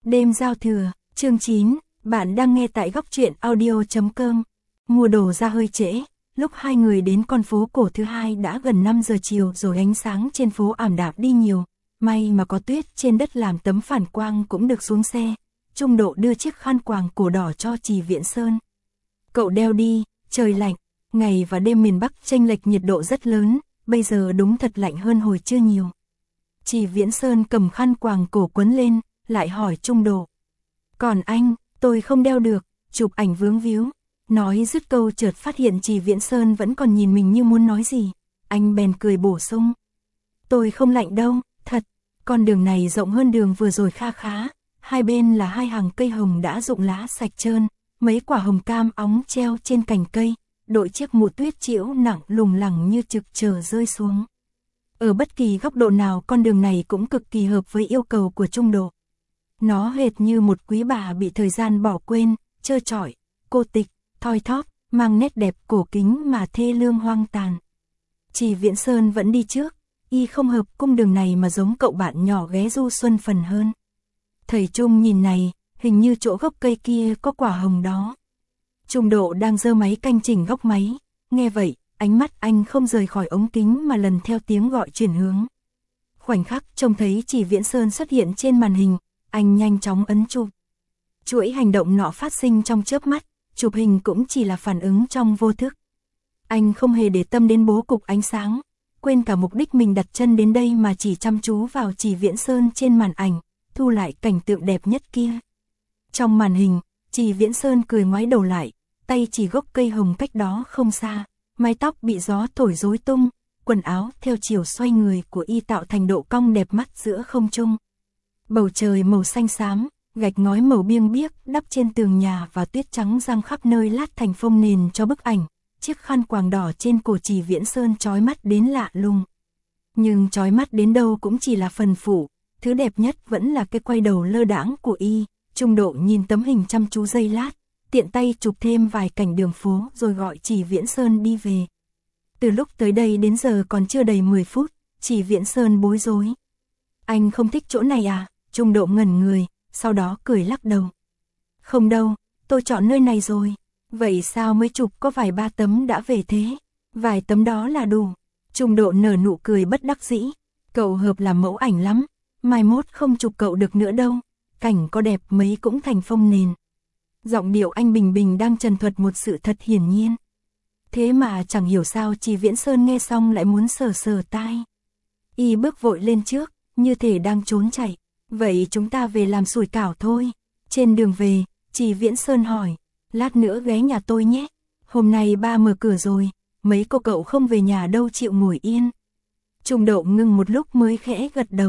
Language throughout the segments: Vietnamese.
Đêm giao thừa, chương 9, bạn đang nghe tại góc truyện audio.com. Mua đồ ra hơi trễ, lúc hai người đến con phố cổ thứ hai đã gần 5 giờ chiều rồi, ánh sáng trên phố ảm đạm đi nhiều. May mà có tuyết trên đất làm tấm phản quang cũng được xuống xe. Trung Độ đưa chiếc khăn quàng cổ đỏ cho Trì Viễn Sơn. Cậu đeo đi, trời lạnh, ngày và đêm miền Bắc chênh lệch nhiệt độ rất lớn, bây giờ đúng thật lạnh hơn hồi trưa nhiều. Trì Viễn Sơn cầm khăn quàng cổ quấn lên, lại hỏi Trung Độ. Còn anh, tôi không đeo được, chụp ảnh vướng víu. Nói dứt câu chợt phát hiện Trì Viễn Sơn vẫn còn nhìn mình như muốn nói gì. Anh bèn cười bổ sung. Tôi không lạnh đâu, thật. Con đường này rộng hơn đường vừa rồi kha khá. Hai bên là hai hàng cây hồng đã rụng lá sạch trơn. Mấy quả hồng cam óng treo trên cành cây. Đội chiếc mũ tuyết trĩu nặng lùng lẳng như trực chờ rơi xuống. Ở bất kỳ góc độ nào con đường này cũng cực kỳ hợp với yêu cầu của Trung Độ. Nó hệt như một quý bà bị thời gian bỏ quên, trơ trọi, cô tịch, thoi thóp, mang nét đẹp cổ kính mà thê lương hoang tàn. Trì Viễn Sơn vẫn đi trước, y không hợp cung đường này mà giống cậu bạn nhỏ ghé du xuân phần hơn. Thầy Trung nhìn này, hình như chỗ gốc cây kia có quả hồng đó. Trung Độ đang giơ máy canh chỉnh góc máy, nghe vậy, ánh mắt anh không rời khỏi ống kính mà lần theo tiếng gọi chuyển hướng. Khoảnh khắc trông thấy Trì Viễn Sơn xuất hiện trên màn hình, anh nhanh chóng ấn chụp. Chuỗi hành động nọ phát sinh trong chớp mắt, chụp hình cũng chỉ là phản ứng trong vô thức. Anh không hề để tâm đến bố cục ánh sáng, quên cả mục đích mình đặt chân đến đây mà chỉ chăm chú vào Trì Viễn Sơn trên màn ảnh, thu lại cảnh tượng đẹp nhất kia. Trong màn hình, Trì Viễn Sơn cười ngoái đầu lại, tay chỉ gốc cây hồng cách đó không xa, mái tóc bị gió thổi rối tung, quần áo theo chiều xoay người của y tạo thành độ cong đẹp mắt giữa không trung. Bầu trời màu xanh xám, gạch ngói màu biêng biếc đắp trên tường nhà và tuyết trắng giăng khắp nơi lát thành phông nền cho bức ảnh. Chiếc khăn quàng đỏ trên cổ Trì Viễn Sơn chói mắt đến lạ lùng. Nhưng chói mắt đến đâu cũng chỉ là phần phụ, thứ đẹp nhất vẫn là cái quay đầu lơ đãng của y. Trung Độ nhìn tấm hình chăm chú giây lát, tiện tay chụp thêm vài cảnh đường phố rồi gọi Trì Viễn Sơn đi về. Từ lúc tới đây đến giờ còn chưa đầy 10 phút, Trì Viễn Sơn bối rối. Anh không thích chỗ này à? Trung Độ ngẩn người, sau đó cười lắc đầu. Không đâu, tôi chọn nơi này rồi. Vậy sao mới chụp có vài ba tấm đã về thế? Vài tấm đó là đủ. Trung Độ nở nụ cười bất đắc dĩ. Cậu hợp làm mẫu ảnh lắm, mai mốt không chụp cậu được nữa đâu. Cảnh có đẹp mấy cũng thành phông nền. Giọng điệu anh bình bình đang trần thuật một sự thật hiển nhiên. Thế mà chẳng hiểu sao Trì Viễn Sơn nghe xong lại muốn sờ sờ tai. Y bước vội lên trước, như thể đang trốn chạy. Vậy chúng ta về làm sủi cảo thôi. Trên đường về, Trì Viễn Sơn hỏi, lát nữa ghé nhà tôi nhé. Hôm nay ba mở cửa rồi, mấy cô cậu không về nhà đâu chịu ngồi yên. Trung Độ ngừng một lúc mới khẽ gật đầu.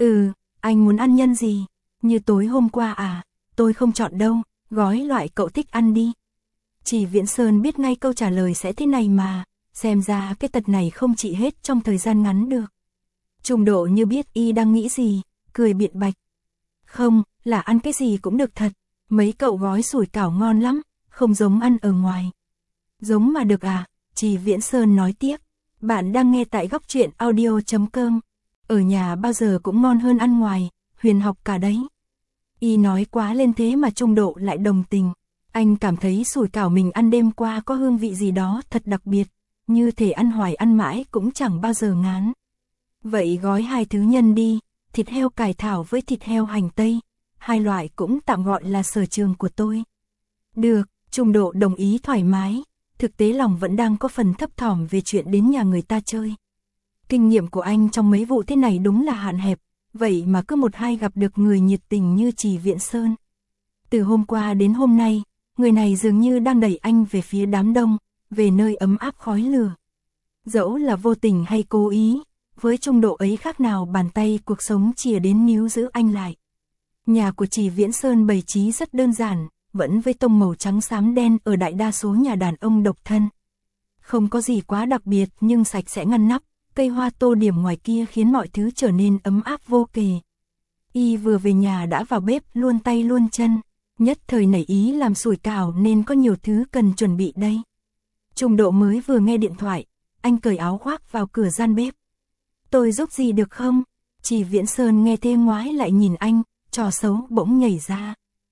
Anh muốn ăn nhân gì? Như tối hôm qua à? Tôi không chọn đâu, gói loại cậu thích ăn đi. Trì Viễn Sơn biết ngay câu trả lời sẽ thế này mà, xem ra cái tật này không trị hết trong thời gian ngắn được. Trung Độ như biết y đang nghĩ gì, cười biện bạch. Không, là ăn cái gì cũng được thật, mấy cậu gói sủi cảo ngon lắm, không giống ăn ở ngoài. Giống mà được à? Trì Viễn Sơn nói tiếp. Bạn đang nghe tại góc truyện audio.com. Ở nhà bao giờ cũng ngon hơn ăn ngoài, huyền học cả đấy. Y nói quá lên thế mà Trung Độ lại đồng tình. Anh cảm thấy sủi cảo mình ăn đêm qua có hương vị gì đó thật đặc biệt, như thể ăn hoài ăn mãi cũng chẳng bao giờ ngán. Vậy gói hai thứ nhân đi, thịt heo cải thảo với thịt heo hành tây, hai loại cũng tạm gọi là sở trường của tôi. Được, Trung Độ đồng ý thoải mái, thực tế lòng vẫn đang có phần thấp thỏm về chuyện đến nhà người ta chơi. Kinh nghiệm của anh trong mấy vụ thế này đúng là hạn hẹp, vậy mà cứ một hai gặp được người nhiệt tình như Trì Viễn Sơn. Từ hôm qua đến hôm nay, người này dường như đang đẩy anh về phía đám đông, về nơi ấm áp khói lửa. Dẫu là vô tình hay cố ý, với Trung Độ ấy khác nào bàn tay cuộc sống chìa đến níu giữ anh lại. Nhà của Trì Viễn Sơn bày trí rất đơn giản, vẫn với tông màu trắng xám đen ở đại đa số nhà đàn ông độc thân. Không có gì quá đặc biệt nhưng sạch sẽ ngăn nắp, cây hoa tô điểm ngoài kia khiến mọi thứ trở nên ấm áp vô kể. Y vừa về nhà đã vào bếp luôn tay luôn chân, nhất thời nảy ý làm sủi cảo nên có nhiều thứ cần chuẩn bị đây. Trung Độ mới vừa nghe điện thoại, anh cởi áo khoác vào cửa gian bếp. Tôi giúp gì được không? Trì Viễn Sơn nghe thế ngoái lại nhìn anh, trò xấu bỗng nhảy ra.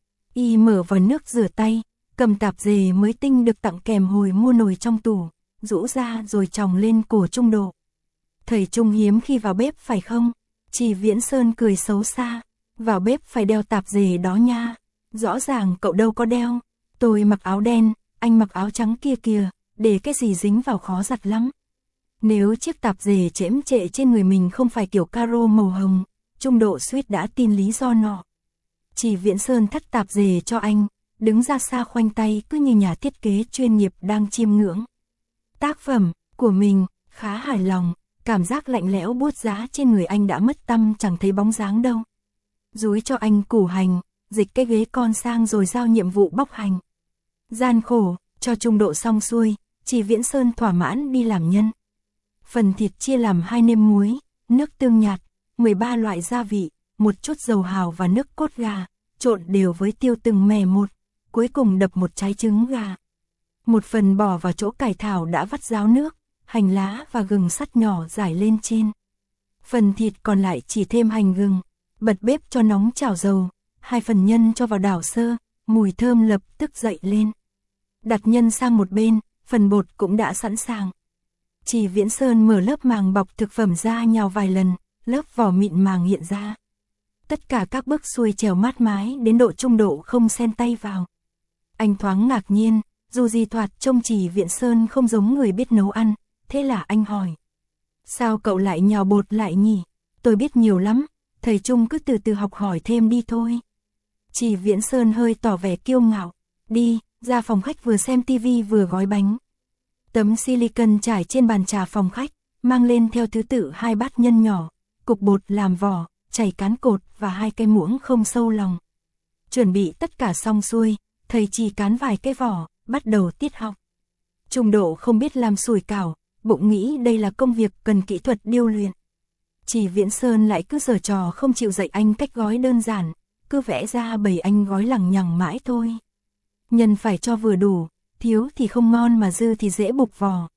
Y mở vòi nước rửa tay, cầm tạp dề mới tinh được tặng kèm hồi mua nồi trong tủ, rũ ra rồi chòng lên cổ Trung Độ. Thầy Trung hiếm khi vào bếp phải không? Chỉ Viễn Sơn cười xấu xa. Vào bếp phải đeo tạp dề đó nha. Rõ ràng cậu đâu có đeo. Tôi mặc áo đen, anh mặc áo trắng kia kìa, để cái gì dính vào khó giặt lắm. Nếu chiếc tạp dề chễm chệ trên người mình không phải kiểu caro màu hồng, Trung Độ suýt đã tin lý do nọ. Chỉ Viễn Sơn thắt tạp dề cho anh, đứng ra xa khoanh tay cứ như nhà thiết kế chuyên nghiệp đang chiêm ngưỡng tác phẩm của mình, khá hài lòng. Cảm giác lạnh lẽo buốt giá trên người anh đã mất tăm chẳng thấy bóng dáng đâu. Dúi cho anh củ hành, dịch cái ghế con sang rồi giao nhiệm vụ bóc hành. Gian khổ, cho Trung Độ xong xuôi, Chỉ Viễn Sơn thỏa mãn đi làm nhân. Phần thịt chia làm 2 nêm muối, nước tương nhạt, 13 loại gia vị, một chút dầu hào và nước cốt gà, trộn đều với tiêu từng mè một, cuối cùng đập một trái trứng gà. Một phần bỏ vào chỗ cải thảo đã vắt ráo nước, hành lá và gừng sắt nhỏ rải lên trên. Phần thịt còn lại chỉ thêm hành gừng, bật bếp cho nóng chảo dầu, 2 phần nhân cho vào đảo sơ, mùi thơm lập tức dậy lên. Đặt nhân sang một bên, phần bột cũng đã sẵn sàng. Chỉ Viễn Sơn mở lớp màng bọc thực phẩm ra nhào vài lần, lớp vỏ mịn màng hiện ra. Tất cả các bước xuôi trèo mát mái đến độ Trung Độ không xen tay vào. Anh thoáng ngạc nhiên, dù gì thoạt trông Chỉ Viễn Sơn không giống người biết nấu ăn, thế là anh hỏi. Sao cậu lại nhào bột lại nhỉ? Tôi biết nhiều lắm, thầy Trung cứ từ từ học hỏi thêm đi thôi. Chỉ Viễn Sơn hơi tỏ vẻ kiêu ngạo. Đi, ra phòng khách vừa xem tivi vừa gói bánh. Tấm silicon trải trên bàn trà phòng khách, mang lên theo thứ tự 2 bát nhân nhỏ, cục bột làm vỏ, chảy cán cột và 2 cái muỗng không sâu lòng. Chuẩn bị tất cả xong xuôi, thầy chỉ cán vài cái vỏ, bắt đầu tiết học. Trung Độ không biết làm sủi cảo, bụng nghĩ đây là công việc cần kỹ thuật điêu luyện. Chỉ Viễn Sơn lại cứ giở trò không chịu dạy anh cách gói đơn giản, cứ vẽ ra bầy anh gói lằng nhằng mãi thôi. Nhân phải cho vừa đủ, thiếu thì không ngon mà dư thì dễ bục vỏ.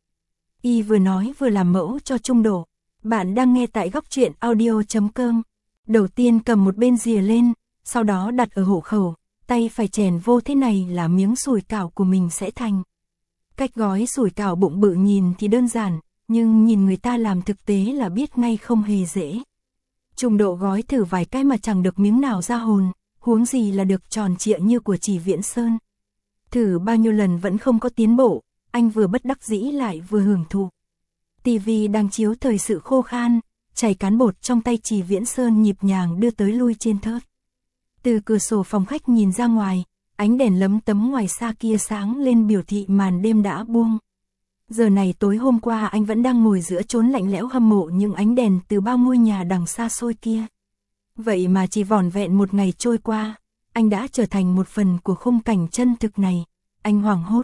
Y vừa nói vừa làm mẫu cho Trung Độ. Bạn đang nghe tại Góc Truyện Audio.com. Đầu tiên cầm một bên rìa lên, sau đó đặt ở hổ khẩu, tay phải chèn vô thế này là miếng sủi cảo của mình sẽ thành. Cách gói sủi cảo bụng bự nhìn thì đơn giản, nhưng nhìn người ta làm thực tế là biết ngay không hề dễ. Trung Độ gói thử vài cái mà chẳng được miếng nào ra hồn, huống gì là được tròn trịa như của Chỉ Viễn Sơn. Thử bao nhiêu lần vẫn không có tiến bộ, anh vừa bất đắc dĩ lại vừa hưởng thụ. Tivi đang chiếu thời sự khô khan, chảy cán bột trong tay Chỉ Viễn Sơn nhịp nhàng đưa tới lui trên thớt. Từ cửa sổ phòng khách nhìn ra ngoài, ánh đèn lấm tấm ngoài xa kia sáng lên biểu thị màn đêm đã buông. Giờ này tối hôm qua anh vẫn đang ngồi giữa chốn lạnh lẽo hâm mộ những ánh đèn từ bao ngôi nhà đằng xa xôi kia. Vậy mà chỉ vỏn vẹn một ngày trôi qua, anh đã trở thành một phần của khung cảnh chân thực này. Anh hoảng hốt.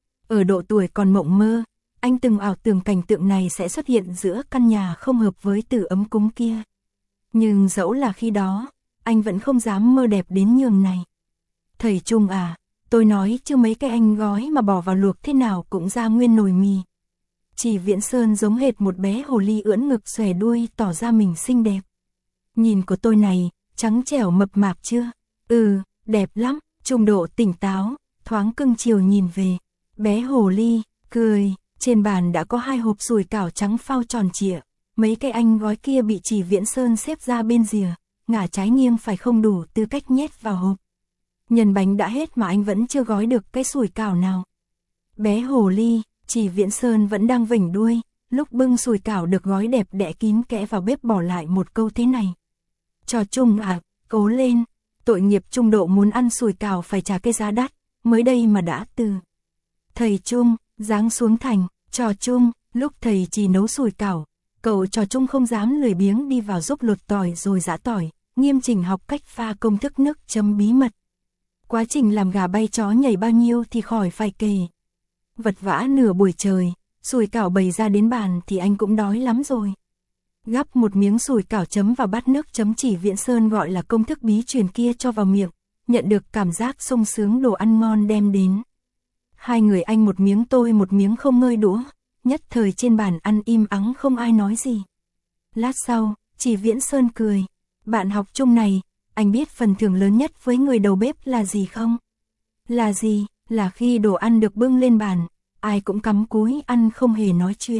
Ở độ tuổi còn mộng mơ, anh từng ảo tưởng cảnh tượng này sẽ xuất hiện giữa căn nhà không hợp với từ ấm cúng kia. Nhưng dẫu là khi đó, anh vẫn không dám mơ đẹp đến nhường này. Thầy Trung à, tôi nói chứ mấy cái anh gói mà bỏ vào luộc thế nào cũng ra nguyên nồi mì. Chỉ Viễn Sơn giống hệt một bé hồ ly ưỡn ngực xòe đuôi tỏ ra mình xinh đẹp. Nhìn của tôi này, trắng trẻo mập mạp chưa? Ừ, đẹp lắm. Trung Độ tỉnh táo, thoáng cưng chiều nhìn về. Bé hồ ly, cười, trên bàn đã có 2 hộp sủi cảo trắng phao tròn trịa. Mấy cái anh gói kia bị Chỉ Viễn Sơn xếp ra bên rìa, ngả trái nghiêng phải không đủ tư cách nhét vào hộp. Nhân bánh đã hết mà anh vẫn chưa gói được cái sủi cảo nào. Bé hồ ly, Chỉ Viễn Sơn vẫn đang vểnh đuôi, lúc bưng sủi cảo được gói đẹp đẽ kín kẽ vào bếp bỏ lại một câu thế này. Cho Trung à, cố lên, tội nghiệp Trung Độ muốn ăn sủi cảo phải trả cái giá đắt, mới đây mà đã từ. Thầy Trung, giáng xuống thành, Trò Trung, lúc thầy chỉ nấu sủi cảo, cậu Trò Trung không dám lười biếng đi vào giúp lột tỏi rồi giã tỏi, nghiêm chỉnh học cách pha công thức nước chấm bí mật. Quá trình làm gà bay chó nhảy bao nhiêu thì khỏi phải kể. Vật vã nửa buổi trời, sủi cảo bày ra đến bàn thì anh cũng đói lắm rồi. Gắp một miếng sủi cảo chấm vào bát nước chấm Chỉ Viễn Sơn gọi là công thức bí truyền kia cho vào miệng, nhận được cảm giác sung sướng đồ ăn ngon đem đến. 2 người anh một miếng tôi một miếng không ngơi đũa, nhất thời trên bàn ăn im ắng không ai nói gì. Lát sau, Chỉ Viễn Sơn cười, bạn học chung này, anh biết phần thưởng lớn nhất với người đầu bếp là gì không? Là gì? Là khi đồ ăn được bưng lên bàn, ai cũng cắm cúi ăn không hề nói chuyện.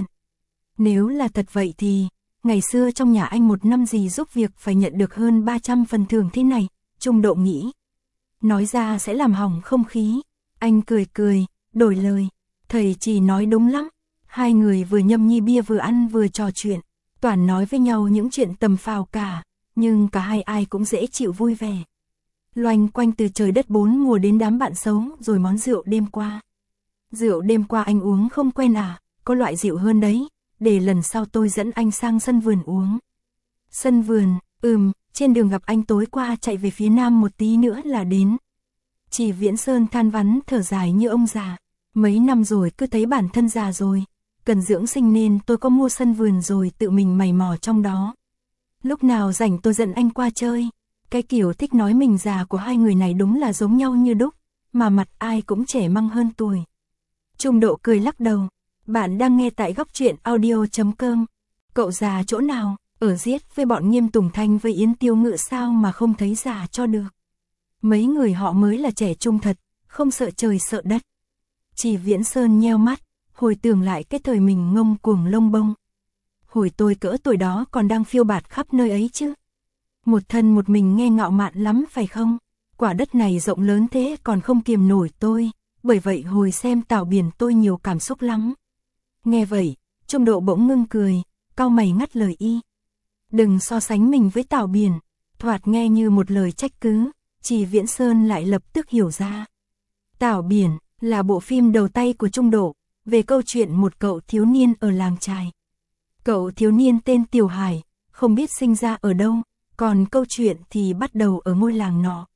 Nếu là thật vậy thì, ngày xưa trong nhà anh một năm gì giúp việc phải nhận được hơn 300 phần thưởng thế này, Trung Độ nghĩ. Nói ra sẽ làm hỏng không khí. Anh cười cười, đổi lời. Thầy chỉ nói đúng lắm. Hai người vừa nhâm nhi bia vừa ăn vừa trò chuyện, toàn nói với nhau những chuyện tầm phào cả, nhưng cả hai ai cũng dễ chịu vui vẻ. Loanh quanh từ trời đất bốn mùa đến đám bạn xấu rồi món rượu đêm qua. Rượu đêm qua anh uống không quen à, có loại rượu hơn đấy, để lần sau tôi dẫn anh sang sân vườn uống. Sân vườn, trên đường gặp anh tối qua chạy về phía nam một tí nữa là đến. Chỉ Viễn Sơn than vắn thở dài như ông già, mấy năm rồi cứ thấy bản thân già rồi, cần dưỡng sinh nên tôi có mua sân vườn rồi tự mình mày mò trong đó. Lúc nào rảnh tôi dẫn anh qua chơi. Cái kiểu thích nói mình già của hai người này đúng là giống nhau như đúc, mà mặt ai cũng trẻ măng hơn tuổi. Trung Độ cười lắc đầu. Bạn đang nghe tại góc truyện audio.com. Cậu già chỗ nào? Ở giết với bọn Nghiêm Tùng Thanh với Yến Tiêu Ngự sao mà không thấy già cho được. Mấy người họ mới là trẻ trung thật, không sợ trời sợ đất. Chỉ Viễn Sơn nheo mắt, hồi tưởng lại cái thời mình ngông cuồng lông bông. Hồi tôi cỡ tuổi đó còn đang phiêu bạt khắp nơi ấy chứ. Một thân một mình nghe ngạo mạn lắm phải không? Quả đất này rộng lớn thế còn không kiềm nổi tôi, bởi vậy hồi xem Tảo Biển tôi nhiều cảm xúc lắm. Nghe vậy, Trung Độ bỗng ngưng cười, cau mày ngắt lời y. Đừng so sánh mình với Tảo Biển, thoạt nghe như một lời trách cứ, Chỉ Viễn Sơn lại lập tức hiểu ra. Tảo Biển là bộ phim đầu tay của Trung Độ, về câu chuyện một cậu thiếu niên ở làng chài. Cậu thiếu niên tên Tiểu Hải, không biết sinh ra ở đâu, còn câu chuyện thì bắt đầu ở ngôi làng nọ.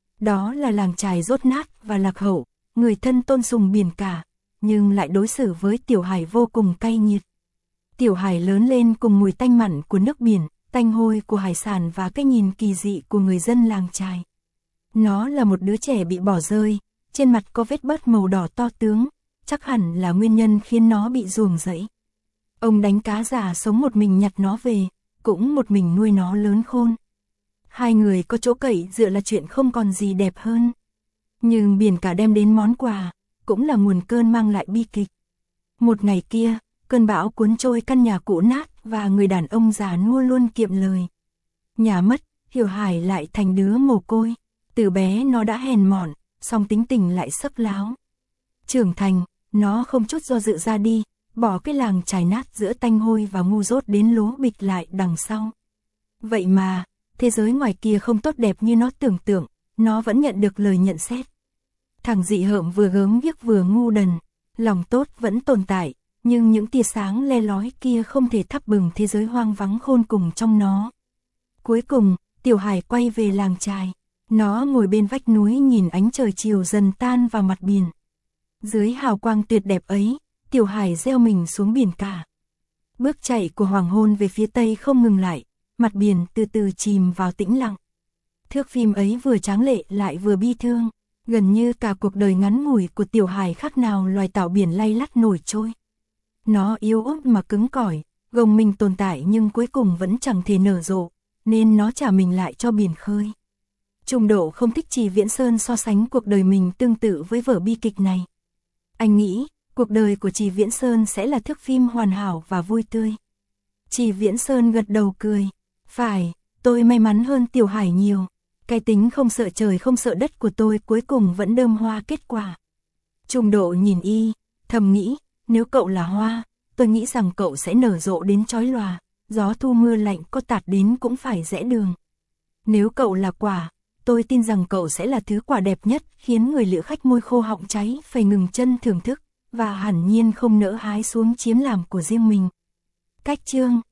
Đó là làng chài dốt nát và lạc hậu, người thân tôn sùng biển cả, nhưng lại đối xử với Tiểu Hải vô cùng cay nghiệt. Tiểu Hải lớn lên cùng mùi tanh mặn của nước biển, tanh hôi của hải sản và cái nhìn kỳ dị của người dân làng chài. Nó là một đứa trẻ bị bỏ rơi, trên mặt có vết bớt màu đỏ to tướng, chắc hẳn là nguyên nhân khiến nó bị ruồng rẫy. Ông đánh cá giả sống một mình nhặt nó về, cũng một mình nuôi nó lớn khôn. Hai người có chỗ cậy dựa là chuyện không còn gì đẹp hơn. Nhưng biển cả đem đến món quà, cũng là nguồn cơn mang lại bi kịch. Một ngày kia, cơn bão cuốn trôi căn nhà cũ nát và người đàn ông già nua luôn kiệm lời. Nhà mất, Tiểu Hải lại thành đứa mồ côi. Từ bé nó đã hèn mọn, song tính tình lại sấp láo. Trưởng thành, nó không chút do dự ra đi, bỏ cái làng chài nát giữa tanh hôi và ngu dốt đến lố bịch lại đằng sau. Vậy mà, thế giới ngoài kia không tốt đẹp như nó tưởng tượng, nó vẫn nhận được lời nhận xét. Thằng dị hợm vừa gớm ghiếc vừa ngu đần, lòng tốt vẫn tồn tại, nhưng những tia sáng le lói kia không thể thắp bừng thế giới hoang vắng khôn cùng trong nó. Cuối cùng, Tiểu Hải quay về làng chài. Nó ngồi bên vách núi nhìn ánh trời chiều dần tan vào mặt biển. Dưới hào quang tuyệt đẹp ấy, Tiểu Hải gieo mình xuống biển cả. Bước chạy của hoàng hôn về phía tây không ngừng lại, mặt biển từ từ chìm vào tĩnh lặng. Thước phim ấy vừa tráng lệ lại vừa bi thương, gần như cả cuộc đời ngắn ngủi của Tiểu Hải khác nào loài tảo biển lay lắt nổi trôi. Nó yếu ớt mà cứng cỏi, gồng mình tồn tại nhưng cuối cùng vẫn chẳng thể nở rộ, nên nó trả mình lại cho biển khơi. Trung Độ không thích Chỉ Viễn Sơn so sánh cuộc đời mình tương tự với vở bi kịch này. Anh nghĩ, cuộc đời của Chỉ Viễn Sơn sẽ là thước phim hoàn hảo và vui tươi. Chỉ Viễn Sơn gật đầu cười. Phải, tôi may mắn hơn Tiểu Hải nhiều. Cái tính không sợ trời không sợ đất của tôi cuối cùng vẫn đơm hoa kết quả. Trung Độ nhìn y, thầm nghĩ, nếu cậu là hoa, tôi nghĩ rằng cậu sẽ nở rộ đến chói lòa, gió thu mưa lạnh có tạt đến cũng phải rẽ đường. Nếu cậu là quả, tôi tin rằng cậu sẽ là thứ quả đẹp nhất, khiến người lữ khách môi khô họng cháy phải ngừng chân thưởng thức, và hẳn nhiên không nỡ hái xuống chiếm làm của riêng mình. Cách chương